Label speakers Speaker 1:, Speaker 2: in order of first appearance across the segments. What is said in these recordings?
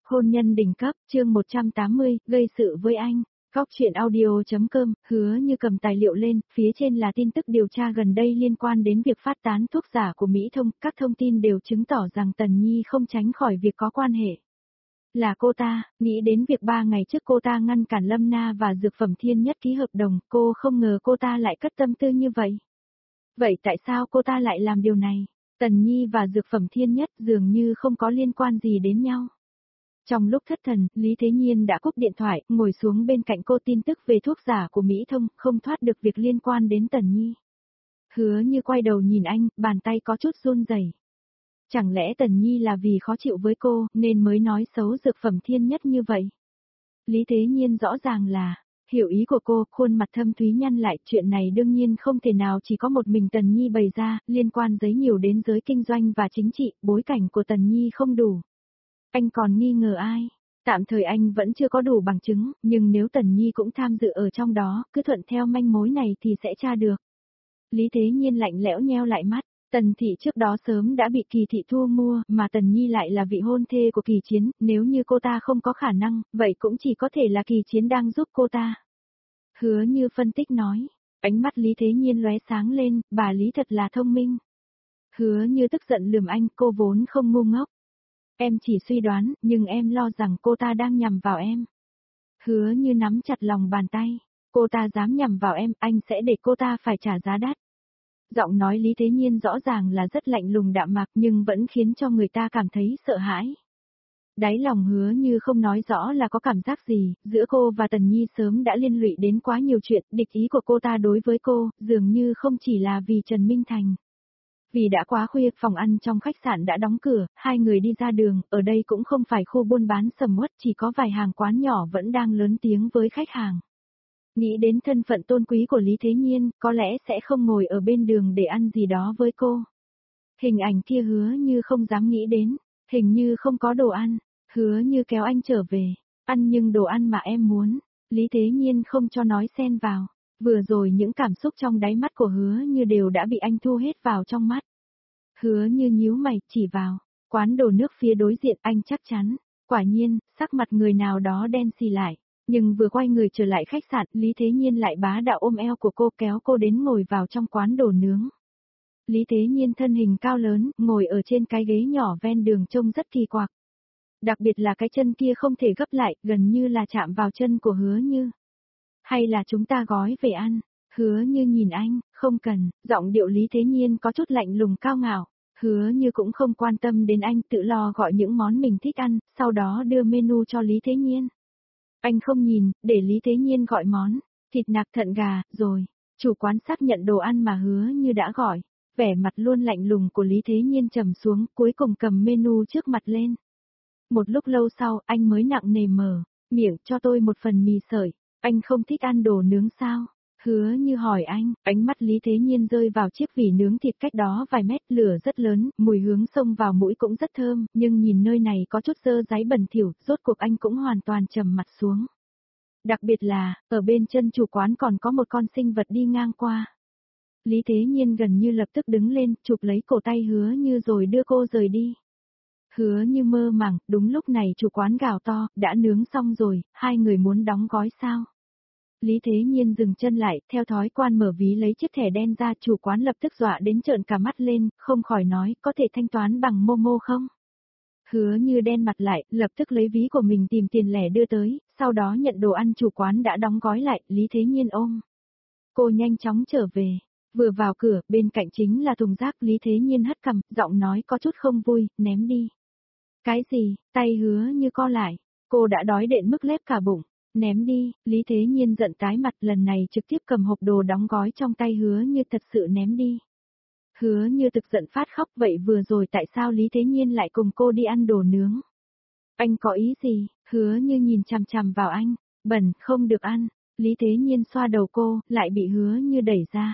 Speaker 1: Hôn nhân đỉnh cấp, chương 180, gây sự với anh. Góc truyện audio.com, Hứa Như cầm tài liệu lên, phía trên là tin tức điều tra gần đây liên quan đến việc phát tán thuốc giả của Mỹ Thông, các thông tin đều chứng tỏ rằng Tần Nhi không tránh khỏi việc có quan hệ. Là cô ta, nghĩ đến việc 3 ngày trước cô ta ngăn cản Lâm Na và Dược Phẩm Thiên Nhất ký hợp đồng, cô không ngờ cô ta lại cất tâm tư như vậy. Vậy tại sao cô ta lại làm điều này? Tần Nhi và Dược Phẩm Thiên Nhất dường như không có liên quan gì đến nhau. Trong lúc thất thần, Lý Thế Nhiên đã cúp điện thoại, ngồi xuống bên cạnh cô tin tức về thuốc giả của Mỹ Thông, không thoát được việc liên quan đến Tần Nhi. Hứa Như quay đầu nhìn anh, bàn tay có chút run rẩy. Chẳng lẽ Tần Nhi là vì khó chịu với cô, nên mới nói xấu Dược Phẩm Thiên Nhất như vậy? Lý Thế Nhiên rõ ràng là, hiểu ý của cô, khuôn mặt thâm thúy nhăn lại, chuyện này đương nhiên không thể nào chỉ có một mình Tần Nhi bày ra, liên quan giấy nhiều đến giới kinh doanh và chính trị, bối cảnh của Tần Nhi không đủ. Anh còn nghi ngờ ai? Tạm thời anh vẫn chưa có đủ bằng chứng, nhưng nếu Tần Nhi cũng tham dự ở trong đó, cứ thuận theo manh mối này thì sẽ tra được. Lý Thế Nhiên lạnh lẽo nheo lại mắt, Tần Thị trước đó sớm đã bị Kỳ Thị thu mua, mà Tần Nhi lại là vị hôn thê của Kỳ Chiến, nếu như cô ta không có khả năng, vậy cũng chỉ có thể là Kỳ Chiến đang giúp cô ta. Hứa Như phân tích nói, ánh mắt Lý Thế Nhiên lóe sáng lên, bà Lý thật là thông minh. Hứa Như tức giận lườm anh, cô vốn không ngu ngốc. Em chỉ suy đoán, nhưng em lo rằng cô ta đang nhằm vào em. Hứa Như nắm chặt lòng bàn tay, cô ta dám nhằm vào em, anh sẽ để cô ta phải trả giá đắt. Giọng nói Lý Thế Nhiên rõ ràng là rất lạnh lùng đạm mạc nhưng vẫn khiến cho người ta cảm thấy sợ hãi. Đáy lòng Hứa Như không nói rõ là có cảm giác gì, giữa cô và Tần Nhi sớm đã liên lụy đến quá nhiều chuyện, địch ý của cô ta đối với cô, dường như không chỉ là vì Trần Minh Thành. Vì đã quá khuya, phòng ăn trong khách sạn đã đóng cửa, hai người đi ra đường, ở đây cũng không phải khu buôn bán sầm uất, chỉ có vài hàng quán nhỏ vẫn đang lớn tiếng với khách hàng. Nghĩ đến thân phận tôn quý của Lý Thế Nhiên, có lẽ sẽ không ngồi ở bên đường để ăn gì đó với cô. Hình ảnh kia Hứa Như không dám nghĩ đến, hình như không có đồ ăn, Hứa Như kéo anh trở về, ăn nhưng đồ ăn mà em muốn, Lý Thế Nhiên không cho nói xen vào. Vừa rồi những cảm xúc trong đáy mắt của Hứa Như đều đã bị anh thu hết vào trong mắt. Hứa Như nhíu mày, chỉ vào quán đồ nước phía đối diện, anh chắc chắn. Quả nhiên, sắc mặt người nào đó đen xì lại. Nhưng vừa quay người trở lại khách sạn, Lý Thế Nhiên lại bá đạo ôm eo của cô kéo cô đến ngồi vào trong quán đồ nướng. Lý Thế Nhiên thân hình cao lớn, ngồi ở trên cái ghế nhỏ ven đường trông rất kỳ quặc. Đặc biệt là cái chân kia không thể gấp lại, gần như là chạm vào chân của Hứa Như. Hay là chúng ta gói về ăn? Hứa Như nhìn anh, không cần, giọng điệu Lý Thế Nhiên có chút lạnh lùng cao ngạo. Hứa Như cũng không quan tâm đến anh, tự lo gọi những món mình thích ăn, sau đó đưa menu cho Lý Thế Nhiên. Anh không nhìn, để Lý Thế Nhiên gọi món, thịt nạc thận gà, rồi. Chủ quán xác nhận đồ ăn mà Hứa Như đã gọi. Vẻ mặt luôn lạnh lùng của Lý Thế Nhiên trầm xuống, cuối cùng cầm menu trước mặt lên. Một lúc lâu sau, anh mới nặng nề mở miệng, cho tôi một phần mì sợi. Anh không thích ăn đồ nướng sao? Hứa Như hỏi anh, ánh mắt Lý Thế Nhiên rơi vào chiếc vỉ nướng thịt cách đó vài mét, lửa rất lớn, mùi hướng xông vào mũi cũng rất thơm, nhưng nhìn nơi này có chút dơ dáy bẩn thỉu, rốt cuộc anh cũng hoàn toàn trầm mặt xuống. Đặc biệt là, ở bên chân chủ quán còn có một con sinh vật đi ngang qua. Lý Thế Nhiên gần như lập tức đứng lên, chụp lấy cổ tay Hứa Như rồi đưa cô rời đi. Hứa Như mơ màng, đúng lúc này chủ quán gào to, đã nướng xong rồi, hai người muốn đóng gói sao? Lý Thế Nhiên dừng chân lại, theo thói quan mở ví lấy chiếc thẻ đen ra, chủ quán lập tức dọa đến trợn cả mắt lên, không khỏi nói, có thể thanh toán bằng Momo không? Hứa Như đen mặt lại, lập tức lấy ví của mình tìm tiền lẻ đưa tới, sau đó nhận đồ ăn chủ quán đã đóng gói lại, Lý Thế Nhiên ôm. Cô nhanh chóng trở về, vừa vào cửa, bên cạnh chính là thùng rác, Lý Thế Nhiên hất cằm, giọng nói có chút không vui, ném đi. Cái gì? Tay Hứa Như co lại, cô đã đói đến mức lép cả bụng. Ném đi, Lý Thế Nhiên giận tái mặt, lần này trực tiếp cầm hộp đồ đóng gói trong tay Hứa Như, thật sự ném đi. Hứa Như thực giận phát khóc, vậy vừa rồi tại sao Lý Thế Nhiên lại cùng cô đi ăn đồ nướng? Anh có ý gì? Hứa Như nhìn chằm chằm vào anh, bẩn, không được ăn. Lý Thế Nhiên xoa đầu cô, lại bị Hứa Như đẩy ra.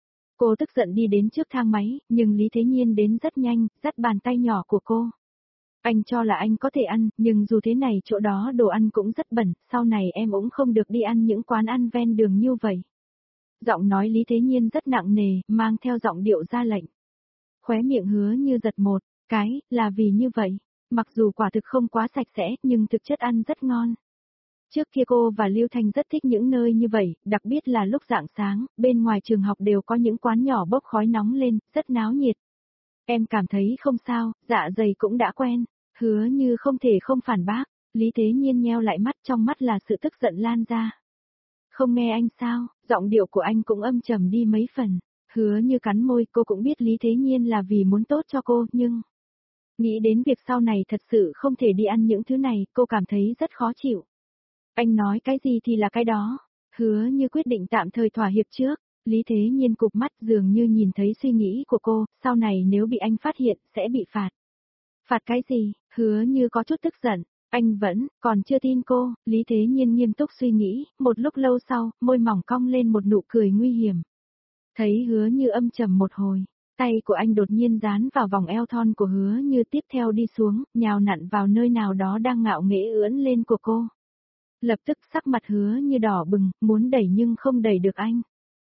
Speaker 1: Cô tức giận đi đến trước thang máy, nhưng Lý Thế Nhiên đến rất nhanh, dắt bàn tay nhỏ của cô. Anh cho là anh có thể ăn, nhưng dù thế này chỗ đó đồ ăn cũng rất bẩn, sau này em cũng không được đi ăn những quán ăn ven đường như vậy. Giọng nói Lý Thế Nhiên rất nặng nề, mang theo giọng điệu ra lệnh. Khóe miệng Hứa Như giật một cái, là vì như vậy. mặc dù quả thực không quá sạch sẽ, nhưng thực chất ăn rất ngon. Trước kia cô và Lưu Thanh rất thích những nơi như vậy, đặc biệt là lúc rạng sáng, bên ngoài trường học đều có những quán nhỏ bốc khói nóng lên, rất náo nhiệt. Em cảm thấy không sao, dạ dày cũng đã quen, Hứa Như không thể không phản bác, Lý Thế Nhiên nheo lại mắt, trong mắt là sự tức giận lan ra. Không nghe anh sao, giọng điệu của anh cũng âm trầm đi mấy phần. Hứa Như cắn môi, cô cũng biết Lý Thế Nhiên là vì muốn tốt cho cô, nhưng nghĩ đến việc sau này thật sự không thể đi ăn những thứ này, cô cảm thấy rất khó chịu. Anh nói cái gì thì là cái đó. Hứa Như quyết định tạm thời thỏa hiệp trước. Lý Thế Nhiên cụp mắt, dường như nhìn thấy suy nghĩ của cô, sau này nếu bị anh phát hiện, sẽ bị phạt. Phạt cái gì? Hứa Như có chút tức giận. Anh vẫn, còn chưa tin cô, Lý Thế Nhiên nghiêm túc suy nghĩ, một lúc lâu sau, môi mỏng cong lên một nụ cười nguy hiểm. Thấy Hứa Như âm trầm một hồi, tay của anh đột nhiên dán vào vòng eo thon của Hứa Như, tiếp theo đi xuống, nhào nặn vào nơi nào đó đang ngạo nghễ ưỡn lên của cô. Lập tức sắc mặt Hứa Như đỏ bừng, muốn đẩy nhưng không đẩy được anh.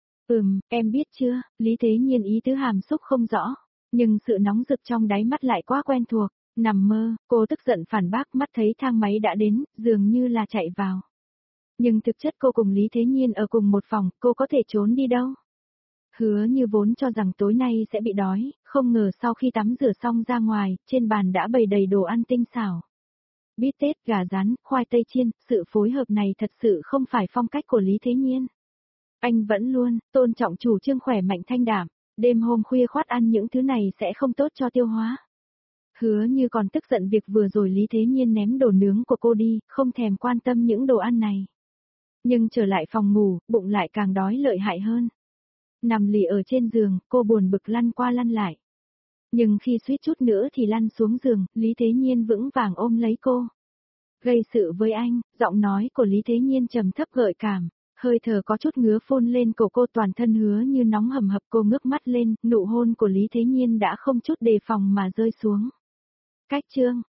Speaker 1: Em biết chưa, Lý Thế Nhiên ý tứ hàm xúc không rõ, nhưng sự nóng rực trong đáy mắt lại quá quen thuộc. Nằm mơ, cô tức giận phản bác, mắt thấy thang máy đã đến, dường như là chạy vào. Nhưng thực chất cô cùng Lý Thế Nhiên ở cùng một phòng, cô có thể trốn đi đâu? Hứa Như vốn cho rằng tối nay sẽ bị đói, không ngờ sau khi tắm rửa xong ra ngoài, trên bàn đã bày đầy đồ ăn tinh xảo. Bít tết, gà rán, khoai tây chiên, sự phối hợp này thật sự không phải phong cách của Lý Thế Nhiên. Anh vẫn luôn tôn trọng chủ trương khỏe mạnh thanh đạm, đêm hôm khuya khoắt ăn những thứ này sẽ không tốt cho tiêu hóa. Hứa Như còn tức giận việc vừa rồi Lý Thế Nhiên ném đồ nướng của cô đi, không thèm quan tâm những đồ ăn này. Nhưng trở lại phòng ngủ, bụng lại càng đói lợi hại hơn. Nằm lì ở trên giường, cô buồn bực lăn qua lăn lại. Nhưng khi suýt chút nữa thì lăn xuống giường, Lý Thế Nhiên vững vàng ôm lấy cô. Gây sự với anh, giọng nói của Lý Thế Nhiên trầm thấp gợi cảm, hơi thở có chút ngứa phun lên cổ cô, toàn thân Hứa Như nóng hầm hập, cô ngước mắt lên, nụ hôn của Lý Thế Nhiên đã không chút đề phòng mà rơi xuống. Cách chương